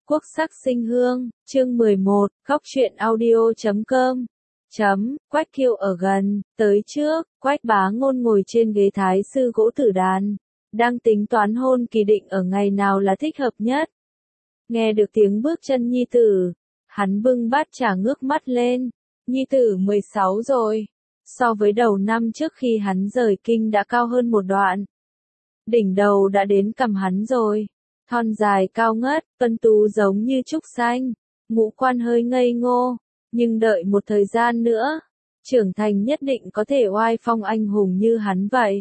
Quốc sắc sinh hương, chương 11, góc truyện audio.com. Quách Kiêu ở gần, tới trước, Quách Bá Ngôn ngồi trên ghế thái sư gỗ tử đàn, đang tính toán hôn kỳ định ở ngày nào là thích hợp nhất. Nghe được tiếng bước chân nhi tử, hắn bưng bát trà ngước mắt lên, nhi tử 16 rồi, so với đầu năm trước khi hắn rời kinh đã cao hơn một đoạn. Đỉnh đầu đã đến cằm hắn rồi. Thon dài cao ngất, tuấn tú giống như trúc xanh, ngũ quan hơi ngây ngô, nhưng đợi một thời gian nữa, trưởng thành nhất định có thể oai phong anh hùng như hắn vậy.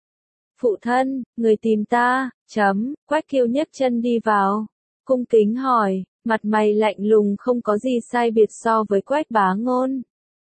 Phụ thân, người tìm ta, Quách Kiêu nhấc chân đi vào, cung kính hỏi, mặt mày lạnh lùng không có gì sai biệt so với Quách Bá Ngôn.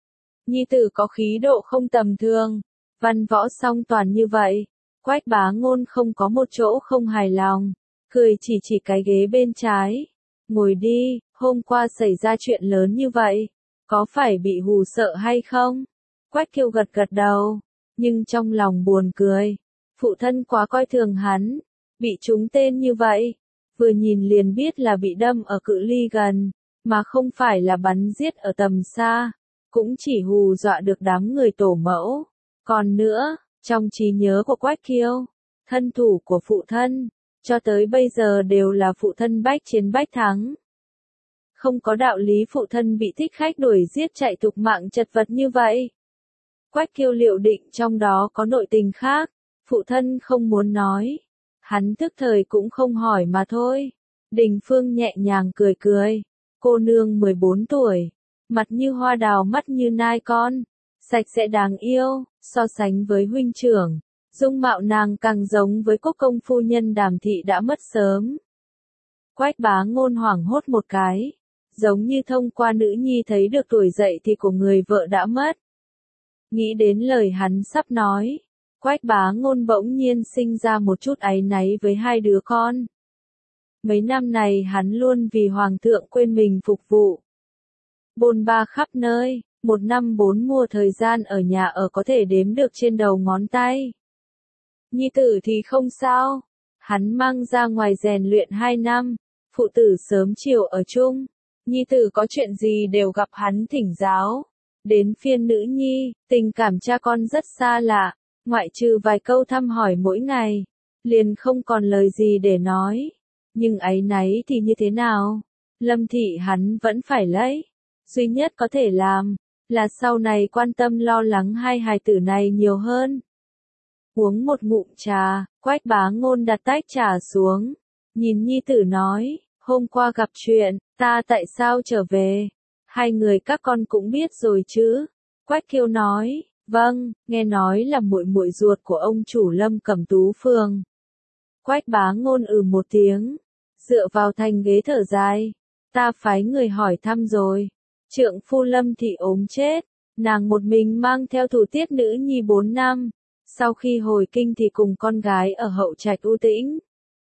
Nhi tử có khí độ không tầm thường, văn võ song toàn như vậy, Quách Bá Ngôn không có một chỗ không hài lòng. Cười chỉ cái ghế bên trái. Ngồi đi, hôm qua xảy ra chuyện lớn như vậy, có phải bị hù sợ hay không? Quách Kiêu gật đầu, nhưng trong lòng buồn cười. Phụ thân quá coi thường hắn, bị trúng tên như vậy, vừa nhìn liền biết là bị đâm ở cự ly gần, mà không phải là bắn giết ở tầm xa, cũng chỉ hù dọa được đám người tổ mẫu. Còn nữa, trong trí nhớ của Quách Kiêu, thân thủ của phụ thân cho tới bây giờ đều là phụ thân bách chiến bách thắng. Không có đạo lý phụ thân bị thích khách đuổi giết chạy tục mạng chật vật như vậy. Quách Kiêu liệu định trong đó có nội tình khác, phụ thân không muốn nói. Hắn tức thời cũng không hỏi mà thôi. Đình Phương nhẹ nhàng cười. Cô nương 14 tuổi, mặt như hoa đào mắt như nai con, sạch sẽ đáng yêu, so sánh với huynh trưởng. Dung mạo nàng càng giống với quốc công phu nhân Đàm Thị đã mất sớm. Quách Bá Ngôn hoảng hốt một cái, giống như thông qua nữ nhi thấy được tuổi dậy thì của người vợ đã mất. Nghĩ đến lời hắn sắp nói, Quách Bá Ngôn bỗng nhiên sinh ra một chút áy náy với hai đứa con. Mấy năm này hắn luôn vì hoàng thượng quên mình phục vụ. Bôn ba khắp nơi, 1 năm 4 mùa thời gian ở nhà ở có thể đếm được trên đầu ngón tay. Nhi tử thì không sao, hắn mang ra ngoài rèn luyện 2 năm, phụ tử sớm chiều ở chung, nhi tử có chuyện gì đều gặp hắn thỉnh giáo. Đến phiên nữ nhi, tình cảm cha con rất xa lạ, ngoại trừ vài câu thăm hỏi mỗi ngày, liền không còn lời gì để nói. Nhưng áy náy thì như thế nào? Lâm Thị hắn vẫn phải lấy. Duy nhất có thể làm, là sau này quan tâm lo lắng hai hài tử này nhiều hơn. Uống một ngụm trà, Quách Bá Ngôn đặt tách trà xuống, nhìn nhi tử nói, hôm qua gặp chuyện, ta tại sao trở về? Hai người các con cũng biết rồi chứ? Quách Kiêu nói, vâng, nghe nói là muội muội ruột của ông chủ Lâm Cẩm Tú Phường. Quách Bá Ngôn một tiếng, dựa vào thành ghế thở dài, ta phái người hỏi thăm rồi, trượng phu Lâm Thị ốm chết, nàng một mình mang theo thủ tiết nữ nhi 4 năm. Sau khi hồi kinh thì cùng con gái ở hậu trạch u tĩnh.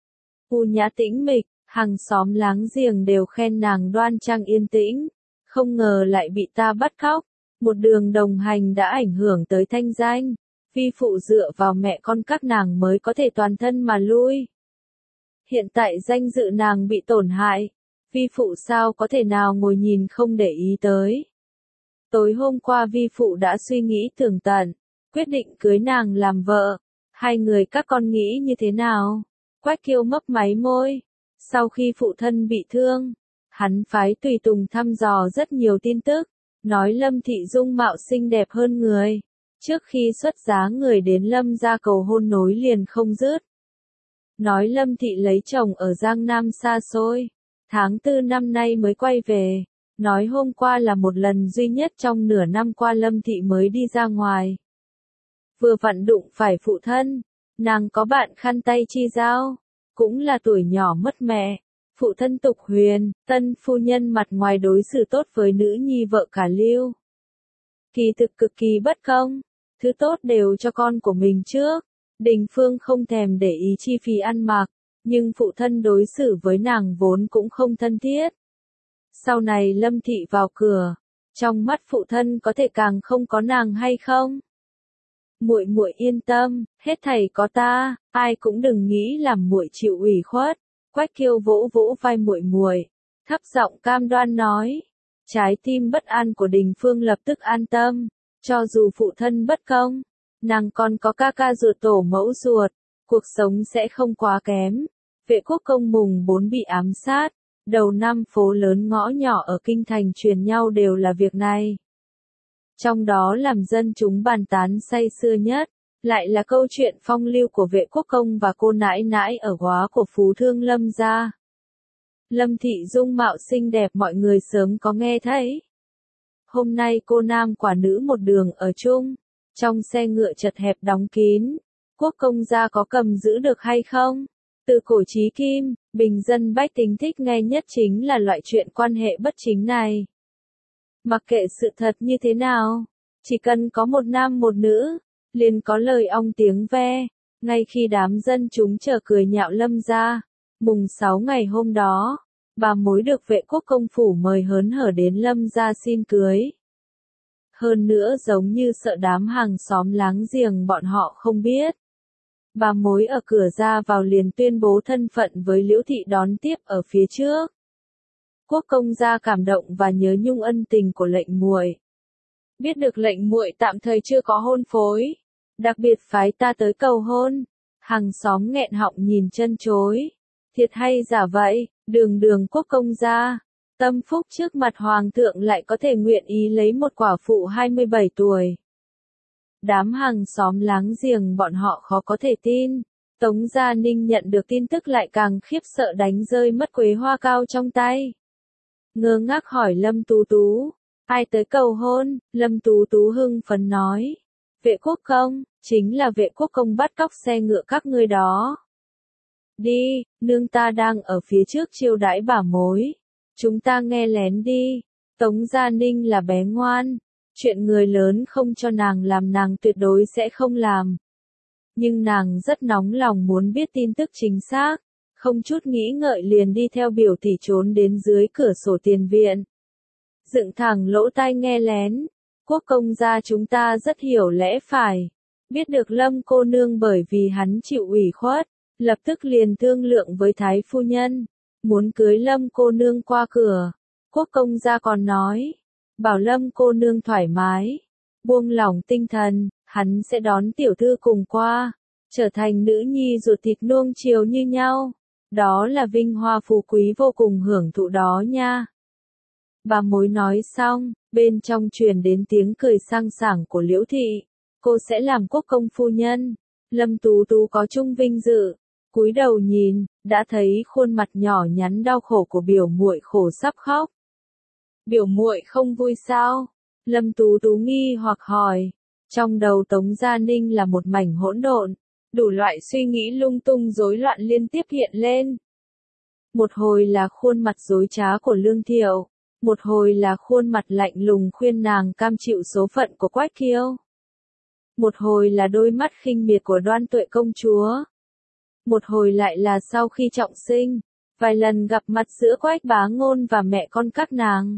U nhã tĩnh mịch, hàng xóm láng giềng đều khen nàng đoan trang yên tĩnh. Không ngờ lại bị ta bắt cóc. Một đường đồng hành đã ảnh hưởng tới thanh danh. Vi phụ dựa vào mẹ con các nàng mới có thể toàn thân mà lui. Hiện tại danh dự nàng bị tổn hại. Vi phụ sao có thể nào ngồi nhìn không để ý tới. Tối hôm qua vi phụ đã suy nghĩ tường tận. Quyết định cưới nàng làm vợ. Hai người các con nghĩ như thế nào? Quách Kiêu mấp máy môi. Sau khi phụ thân bị thương, hắn phái tùy tùng thăm dò rất nhiều tin tức, nói Lâm Thị dung mạo xinh đẹp hơn người. Trước khi xuất giá người đến Lâm gia cầu hôn nối liền không dứt. Nói Lâm Thị lấy chồng ở Giang Nam xa xôi, tháng 4 năm nay mới quay về. Nói hôm qua là một lần duy nhất trong nửa năm qua Lâm Thị mới đi ra ngoài. Vừa vặn đụng phải phụ thân, nàng có bạn khăn tay chi giao, cũng là tuổi nhỏ mất mẹ. Phụ thân Tục Huyền, tân phu nhân mặt ngoài đối xử tốt với nữ nhi vợ cả Lưu. Kỳ thực cực kỳ bất công, thứ tốt đều cho con của mình trước. Đình Phương không thèm để ý chi phí ăn mặc, nhưng phụ thân đối xử với nàng vốn cũng không thân thiết. Sau này Lâm Thị vào cửa, trong mắt phụ thân có thể càng không có nàng hay không? Muội muội yên tâm, hết thảy có ta, ai cũng đừng nghĩ làm muội chịu ủy khuất. Quách Kiêu vỗ vỗ vai muội muội, thấp giọng cam đoan nói. Trái tim bất an của Đình Phương lập tức an tâm, cho dù phụ thân bất công, nàng còn có ca ca ruột tổ mẫu ruột, cuộc sống sẽ không quá kém. Vệ quốc công mùng 4 bị ám sát, đầu năm phố lớn ngõ nhỏ ở kinh thành truyền nhau đều là việc này. Trong đó làm dân chúng bàn tán say sưa nhất, lại là câu chuyện phong lưu của vệ quốc công và cô nãi nãi ở góa của phú thương Lâm gia. Lâm Thị dung mạo xinh đẹp mọi người sớm có nghe thấy. Hôm nay cô nam quả nữ một đường ở chung, trong xe ngựa chật hẹp đóng kín, quốc công gia có cầm giữ được hay không? Từ cổ chí kim, bình dân bách tính thích nghe nhất chính là loại chuyện quan hệ bất chính này. Mặc kệ sự thật như thế nào, chỉ cần có một nam một nữ, liền có lời ong tiếng ve, ngay khi đám dân chúng chờ cười nhạo Lâm gia. Mùng 6 ngày hôm đó, bà mối được vệ quốc công phủ mời hớn hở đến Lâm gia xin cưới. Hơn nữa giống như sợ đám hàng xóm láng giềng bọn họ không biết. Bà mối ở cửa ra vào liền tuyên bố thân phận với Liễu Thị đón tiếp ở phía trước. Quốc công gia cảm động và nhớ nhung ân tình của lệnh muội. Biết được lệnh muội tạm thời chưa có hôn phối, đặc biệt phái ta tới cầu hôn. Hàng xóm nghẹn họng nhìn chân chối. Thiệt hay giả vậy, đường quốc công gia, tâm phúc trước mặt hoàng thượng lại có thể nguyện ý lấy một quả phụ 27 tuổi. Đám hàng xóm láng giềng bọn họ khó có thể tin. Tống Gia Ninh nhận được tin tức lại càng khiếp sợ đánh rơi mất quế hoa cao trong tay. Ngơ ngác hỏi Lâm Tú Tú, ai tới cầu hôn? Lâm Tú Tú hưng phấn nói, vệ quốc công, chính là vệ quốc công bắt cóc xe ngựa các ngươi đó. Đi, nương ta đang ở phía trước chiêu đãi bà mối. Chúng ta nghe lén đi. Tống Gia Ninh là bé ngoan. Chuyện người lớn không cho nàng làm nàng tuyệt đối sẽ không làm. Nhưng nàng rất nóng lòng muốn biết tin tức chính xác. Không chút nghĩ ngợi liền đi theo biểu tỷ trốn đến dưới cửa sổ tiền viện. Dựng thẳng lỗ tai nghe lén. Quốc công gia chúng ta rất hiểu lẽ phải. Biết được Lâm cô nương bởi vì hắn chịu ủy khuất. Lập tức liền thương lượng với Thái phu nhân, muốn cưới Lâm cô nương qua cửa. Quốc công gia còn nói, bảo Lâm cô nương thoải mái, buông lỏng tinh thần, hắn sẽ đón tiểu thư cùng qua, trở thành nữ nhi ruột thịt nuông chiều như nhau. Đó là vinh hoa phú quý vô cùng hưởng thụ đó nha. Bà mối nói xong, bên trong truyền đến tiếng cười sang sảng của Liễu Thị. Cô sẽ làm quốc công phu nhân. Lâm Tú Tú có chung vinh dự. Cúi đầu nhìn, đã thấy khuôn mặt nhỏ nhắn đau khổ của biểu muội khổ sắp khóc. Biểu muội không vui sao? Lâm Tú Tú nghi hoặc hỏi. Trong đầu Tống Gia Ninh là một mảnh hỗn độn, đủ loại suy nghĩ lung tung rối loạn liên tiếp hiện lên. Một hồi là khuôn mặt dối trá của Lương Thiệu, một hồi là khuôn mặt lạnh lùng khuyên nàng cam chịu số phận của Quách Kiêu. Một hồi là đôi mắt khinh miệt của Đoan Tuệ công chúa. Một hồi lại là sau khi trọng sinh, vài lần gặp mặt giữa Quách Bá Ngôn và mẹ con các nàng.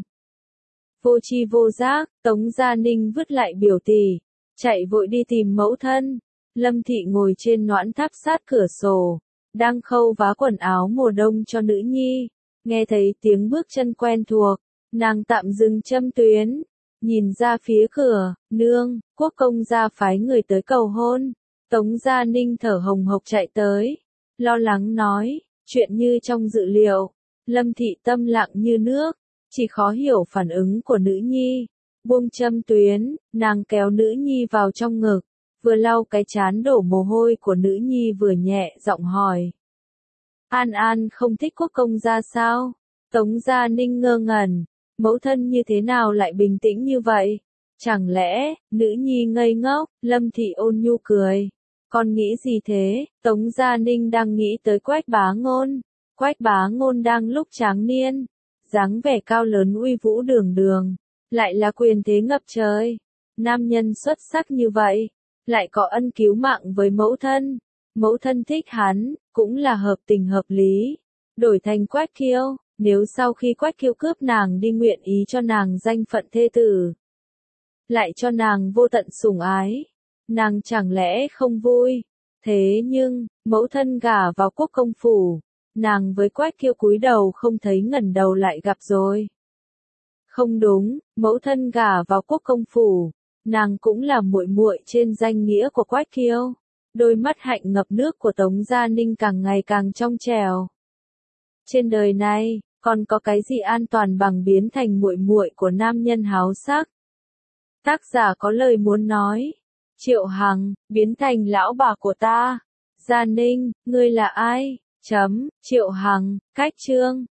Vô tri vô giác, Tống Gia Ninh vứt lại biểu tỷ, chạy vội đi tìm mẫu thân. Lâm Thị ngồi trên noãn tháp sát cửa sổ, đang khâu vá quần áo mùa đông cho nữ nhi. Nghe thấy tiếng bước chân quen thuộc, nàng tạm dừng châm tuyến, nhìn ra phía cửa, nương, quốc công gia phái người tới cầu hôn. Tống Gia Ninh thở hồng hộc chạy tới, lo lắng nói, chuyện như trong dự liệu. Lâm Thị tâm lặng như nước, chỉ khó hiểu phản ứng của nữ nhi. Buông châm tuyến, nàng kéo nữ nhi vào trong ngực, vừa lau cái trán đổ mồ hôi của nữ nhi vừa nhẹ giọng hỏi. An An không thích quốc công gia sao? Tống Gia Ninh ngơ ngẩn, mẫu thân như thế nào lại bình tĩnh như vậy? Chẳng lẽ, nữ nhi ngây ngốc? Lâm Thị ôn nhu cười. Con nghĩ gì thế? Tống Gia Ninh đang nghĩ tới Quách Bá Ngôn. Quách Bá Ngôn đang lúc tráng niên, dáng vẻ cao lớn uy vũ đường đường, lại là quyền thế ngập trời. Nam nhân xuất sắc như vậy, lại có ân cứu mạng với mẫu thân. Mẫu thân thích hắn, cũng là hợp tình hợp lý. Đổi thành Quách Kiêu, nếu sau khi Quách Kiêu cướp nàng đi nguyện ý cho nàng danh phận thê tử, lại cho nàng vô tận sủng ái, nàng chẳng lẽ không vui? Thế nhưng, mẫu thân gả vào quốc công phủ, nàng với Quách Kiêu cúi đầu không thấy ngẩng đầu lại gặp rồi. Không đúng, mẫu thân gả vào quốc công phủ, nàng cũng là muội muội trên danh nghĩa của Quách Kiêu. Đôi mắt hạnh ngập nước của Tống Gia Ninh càng ngày càng trong trẻo. Trên đời này, còn có cái gì an toàn bằng biến thành muội muội của nam nhân háo sắc. Tác giả có lời muốn nói. Triệu Hằng, biến thành lão bà của ta. Gia Ninh, ngươi là ai? Triệu Hằng, cách chương.